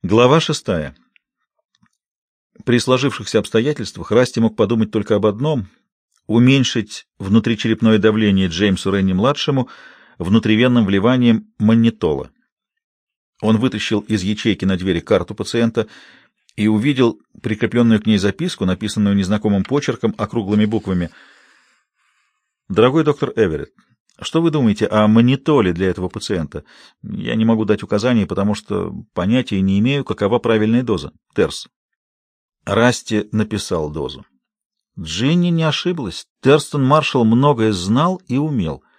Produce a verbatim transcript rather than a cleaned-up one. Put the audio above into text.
Глава шестая. При сложившихся обстоятельствах Расти мог подумать только об одном — уменьшить внутричерепное давление Джеймсу Ренни-младшему внутривенным вливанием маннитола. Он вытащил из ячейки на двери карту пациента и увидел прикрепленную к ней записку, написанную незнакомым почерком округлыми буквами. «Дорогой доктор Эверетт, что вы думаете о маннитоле для этого пациента? Я не могу дать указаний, потому что понятия не имею, какова правильная доза. Терс». Расти написал дозу. Джинни не ошиблась. Терстон Маршалл многое знал и умел.